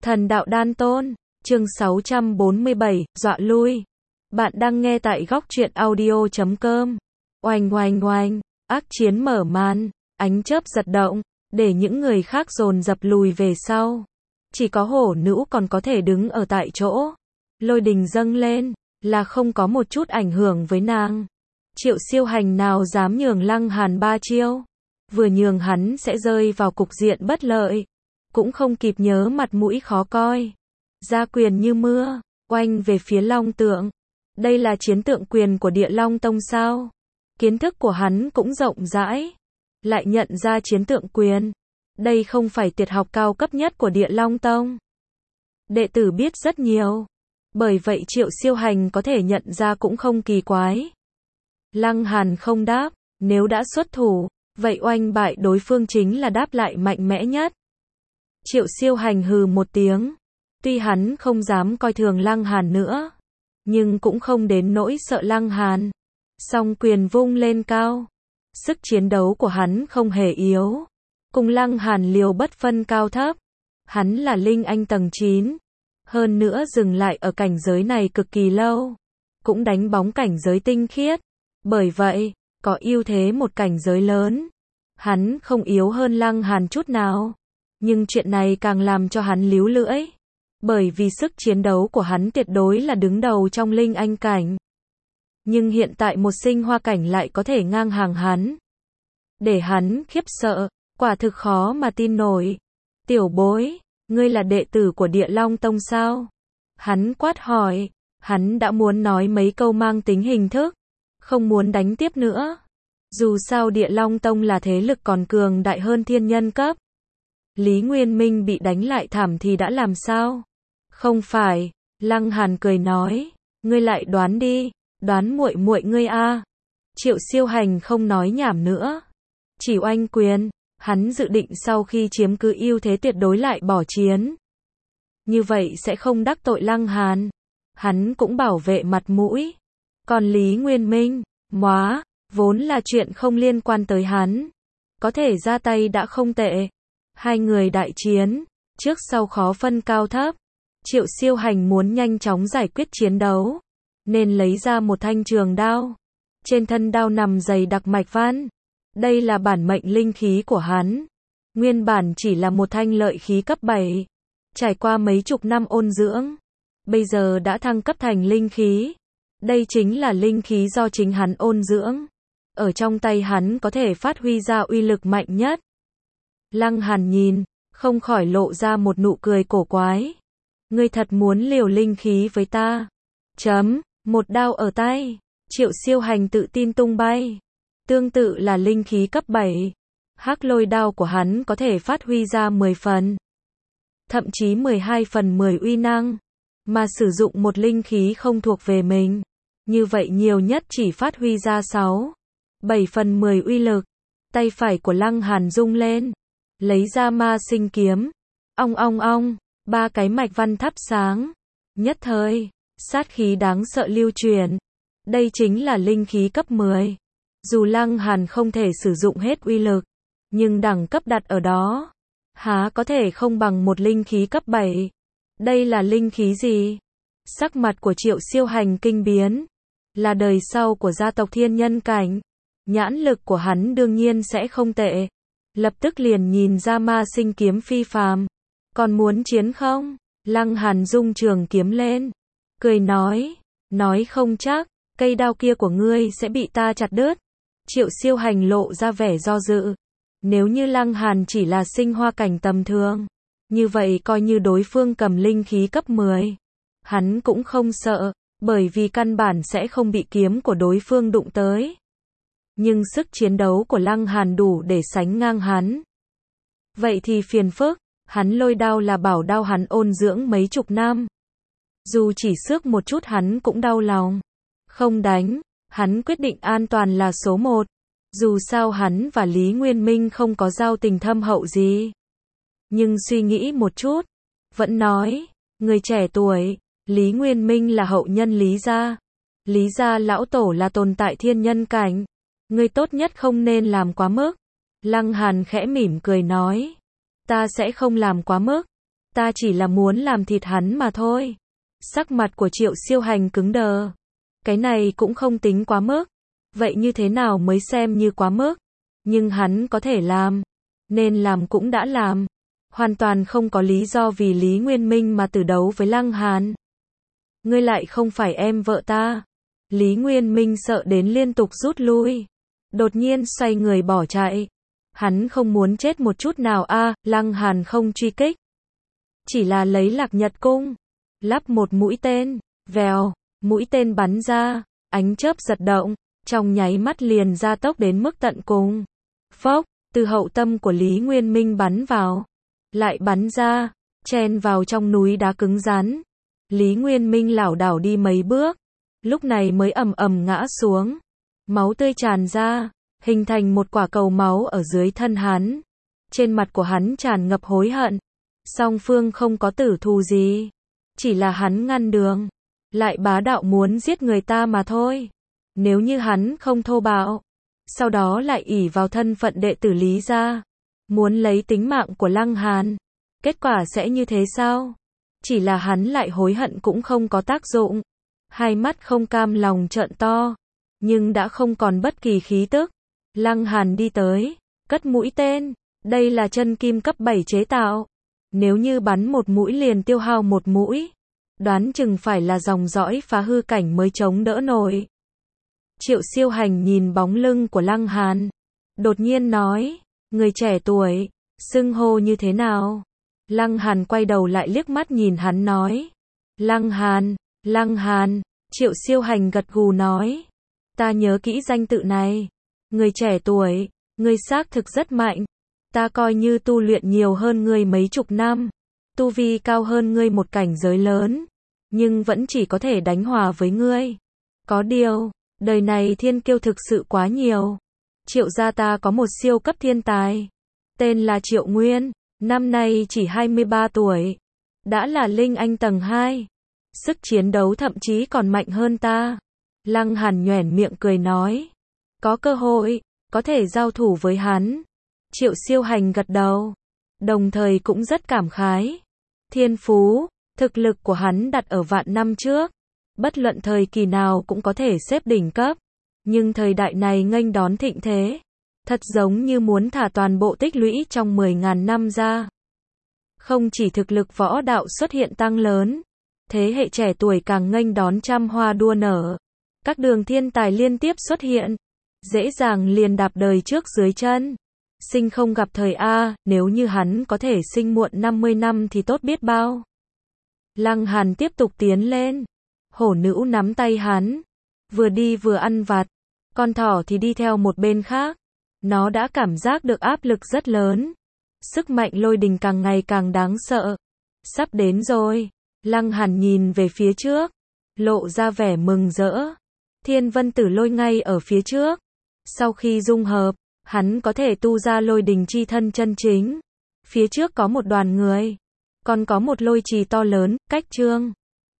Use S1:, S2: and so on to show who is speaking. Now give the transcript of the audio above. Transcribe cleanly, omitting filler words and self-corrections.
S1: Thần đạo đan tôn, chương 647, dọa lui. Bạn đang nghe tại góc truyện audio.com. Oanh oanh oanh, ác chiến mở màn, ánh chớp giật động, để những người khác dồn dập lùi về sau. Chỉ có hổ nữ còn có thể đứng ở tại chỗ. Lôi đình dâng lên, là không có một chút ảnh hưởng với nàng. Triệu Siêu Hành nào dám nhường Lăng Hàn ba chiêu. Vừa nhường hắn sẽ rơi vào cục diện bất lợi. Cũng không kịp nhớ mặt mũi khó coi. Ra quyền như mưa, oanh về phía Long Tượng. Đây là chiến tượng quyền của Địa Long Tông sao? Kiến thức của hắn cũng rộng rãi. Lại nhận ra chiến tượng quyền. Đây không phải tuyệt học cao cấp nhất của Địa Long Tông. Đệ tử biết rất nhiều. Bởi vậy Triệu Siêu Hành có thể nhận ra cũng không kỳ quái. Lăng Hàn không đáp, nếu đã xuất thủ, vậy oanh bại đối phương chính là đáp lại mạnh mẽ nhất. Triệu Siêu Hành hừ một tiếng. Tuy hắn không dám coi thường Lăng Hàn nữa, nhưng cũng không đến nỗi sợ Lăng Hàn. Song quyền vung lên cao. Sức chiến đấu của hắn không hề yếu. Cùng Lăng Hàn liều bất phân cao thấp. Hắn là Linh Anh tầng 9. Hơn nữa dừng lại ở cảnh giới này cực kỳ lâu. Cũng đánh bóng cảnh giới tinh khiết. Bởi vậy, có ưu thế một cảnh giới lớn. Hắn không yếu hơn Lăng Hàn chút nào. Nhưng chuyện này càng làm cho hắn líu lưỡi. Bởi vì sức chiến đấu của hắn tuyệt đối là đứng đầu trong Linh Anh cảnh. Nhưng hiện tại một Sinh Hoa cảnh lại có thể ngang hàng hắn. Để hắn khiếp sợ, quả thực khó mà tin nổi. Tiểu bối, ngươi là đệ tử của Địa Long Tông sao? Hắn quát hỏi, hắn đã muốn nói mấy câu mang tính hình thức, không muốn đánh tiếp nữa. Dù sao Địa Long Tông là thế lực còn cường đại hơn thiên nhân cấp. Lý Nguyên Minh bị đánh lại thảm thì đã làm sao? Không phải, Lăng Hàn cười nói, ngươi lại đoán đi, đoán muội muội ngươi a. Triệu Siêu Hành không nói nhảm nữa, chỉ oanh quyền, hắn dự định sau khi chiếm cứ ưu thế tuyệt đối lại bỏ chiến. Như vậy sẽ không đắc tội Lăng Hàn, hắn cũng bảo vệ mặt mũi. Còn Lý Nguyên Minh, móa, vốn là chuyện không liên quan tới hắn, có thể ra tay đã không tệ. Hai người đại chiến, trước sau khó phân cao thấp. Triệu Siêu Hành muốn nhanh chóng giải quyết chiến đấu, nên lấy ra một thanh trường đao. Trên thân đao nằm dày đặc mạch văn. Đây là bản mệnh linh khí của hắn. Nguyên bản chỉ là một thanh lợi khí cấp 7. Trải qua mấy chục năm ôn dưỡng, bây giờ đã thăng cấp thành linh khí. Đây chính là linh khí do chính hắn ôn dưỡng. Ở trong tay hắn có thể phát huy ra uy lực mạnh nhất. Lăng Hàn nhìn, không khỏi lộ ra một nụ cười cổ quái. Ngươi thật muốn liều linh khí với ta? Một đao ở tay. Triệu Siêu Hành tự tin tung bay. Tương tự là linh khí cấp 7. Hắc lôi đao của hắn có thể phát huy ra 10 phần. Thậm chí 12 phần 10 uy năng. Mà sử dụng một linh khí không thuộc về mình. Như vậy nhiều nhất chỉ phát huy ra 7 phần 10 uy lực. Tay phải của Lăng Hàn rung lên. Lấy ra ma sinh kiếm. Ong ong ong. 3 cái mạch văn thắp sáng. Nhất thời, sát khí đáng sợ lưu truyền. Đây chính là linh khí cấp 10. Dù Lăng Hàn không thể sử dụng hết uy lực, nhưng đẳng cấp đặt ở đó, há có thể không bằng một linh khí cấp 7. Đây là linh khí gì? Sắc mặt của Triệu Siêu Hành kinh biến. Là đời sau của gia tộc thiên nhân cảnh. Nhãn lực của hắn đương nhiên sẽ không tệ. Lập tức liền nhìn ra ma sinh kiếm phi phàm. Còn muốn chiến không? Lăng Hàn dung trường kiếm lên. Cười nói không chắc, cây đao kia của ngươi sẽ bị ta chặt đứt. Triệu Siêu Hành lộ ra vẻ do dự. Nếu như Lăng Hàn chỉ là Sinh Hoa cảnh tầm thường, như vậy coi như đối phương cầm linh khí cấp 10. Hắn cũng không sợ, bởi vì căn bản sẽ không bị kiếm của đối phương đụng tới. Nhưng sức chiến đấu của Lăng Hàn đủ để sánh ngang hắn. Vậy thì phiền phức, hắn lôi đao là bảo đao hắn ôn dưỡng mấy chục năm. Dù chỉ xước một chút hắn cũng đau lòng. Không đánh, hắn quyết định an toàn là số 1. Dù sao hắn và Lý Nguyên Minh không có giao tình thâm hậu gì. Nhưng suy nghĩ một chút, vẫn nói, người trẻ tuổi, Lý Nguyên Minh là hậu nhân Lý gia. Lý gia lão tổ là tồn tại thiên nhân cảnh. Ngươi tốt nhất không nên làm quá mức. Lăng Hàn khẽ mỉm cười nói, ta sẽ không làm quá mức. Ta chỉ là muốn làm thịt hắn mà thôi. Sắc mặt của Triệu Siêu Hành cứng đờ. Cái này cũng không tính quá mức. Vậy như thế nào mới xem như quá mức? Nhưng hắn có thể làm. Nên làm cũng đã làm. Hoàn toàn không có lý do vì Lý Nguyên Minh mà tử đấu với Lăng Hàn. Ngươi lại không phải em vợ ta. Lý Nguyên Minh sợ đến liên tục rút lui. Đột nhiên xoay người bỏ chạy. Hắn không muốn chết một chút nào a. Lăng Hàn không truy kích. Chỉ là lấy Lạc Nhật cung. Lắp một mũi tên. Vèo. Mũi tên bắn ra. Ánh chớp giật động. Trong nháy mắt liền gia tốc đến mức tận cùng. Phốc. Từ hậu tâm của Lý Nguyên Minh bắn vào. Lại bắn ra. Chen vào trong núi đá cứng rắn. Lý Nguyên Minh lảo đảo đi mấy bước. Lúc này mới ầm ầm ngã xuống. Máu tươi tràn ra. Hình thành một quả cầu máu ở dưới thân hắn. Trên mặt của hắn tràn ngập hối hận. Song phương không có tử thù gì. Chỉ là hắn ngăn đường. Lại bá đạo muốn giết người ta mà thôi. Nếu như hắn không thô bạo. Sau đó lại ỷ vào thân phận đệ tử Lý gia. Muốn lấy tính mạng của Lăng Hàn. Kết quả sẽ như thế sao? Chỉ là hắn lại hối hận cũng không có tác dụng. Hai mắt không cam lòng trợn to. Nhưng đã không còn bất kỳ khí tức. Lăng Hàn đi tới. Cất mũi tên. Đây là chân kim cấp 7 chế tạo. Nếu như bắn một mũi liền tiêu hao một mũi. Đoán chừng phải là dòng dõi phá hư cảnh mới chống đỡ nổi. Triệu Siêu Hành nhìn bóng lưng của Lăng Hàn. Đột nhiên nói. Người trẻ tuổi. Xưng hô như thế nào? Lăng Hàn quay đầu lại liếc mắt nhìn hắn nói. Lăng Hàn. Lăng Hàn. Triệu Siêu Hành gật gù nói. Ta nhớ kỹ danh tự này. Người trẻ tuổi. Người xác thực rất mạnh. Ta coi như tu luyện nhiều hơn ngươi mấy chục năm. Tu vi cao hơn ngươi một cảnh giới lớn. Nhưng vẫn chỉ có thể đánh hòa với ngươi. Có điều, đời này thiên kiêu thực sự quá nhiều. Triệu gia ta có một siêu cấp thiên tài. Tên là Triệu Nguyên. Năm nay chỉ 23 tuổi. Đã là Linh Anh tầng 2. Sức chiến đấu thậm chí còn mạnh hơn ta. Lăng Hàn nhoẻn miệng cười nói. Có cơ hội, có thể giao thủ với hắn. Triệu Siêu Hành gật đầu. Đồng thời cũng rất cảm khái. Thiên phú, thực lực của hắn đặt ở vạn năm trước. Bất luận thời kỳ nào cũng có thể xếp đỉnh cấp. Nhưng thời đại này nghênh đón thịnh thế. Thật giống như muốn thả toàn bộ tích lũy trong 10.000 năm ra. Không chỉ thực lực võ đạo xuất hiện tăng lớn. Thế hệ trẻ tuổi càng nghênh đón trăm hoa đua nở. Các đường thiên tài liên tiếp xuất hiện. Dễ dàng liền đạp đời trước dưới chân. Sinh không gặp thời A, nếu như hắn có thể sinh muộn 50 năm thì tốt biết bao. Lăng Hàn tiếp tục tiến lên. Hổ nữ nắm tay hắn. Vừa đi vừa ăn vặt. Con thỏ thì đi theo một bên khác. Nó đã cảm giác được áp lực rất lớn. Sức mạnh lôi đình càng ngày càng đáng sợ. Sắp đến rồi. Lăng Hàn nhìn về phía trước. Lộ ra vẻ mừng rỡ. Thiên Vân Tử Lôi ngay ở phía trước. Sau khi dung hợp, hắn có thể tu ra lôi đình chi thân chân chính. Phía trước có một đoàn người. Còn có một lôi trì to lớn, cách trương.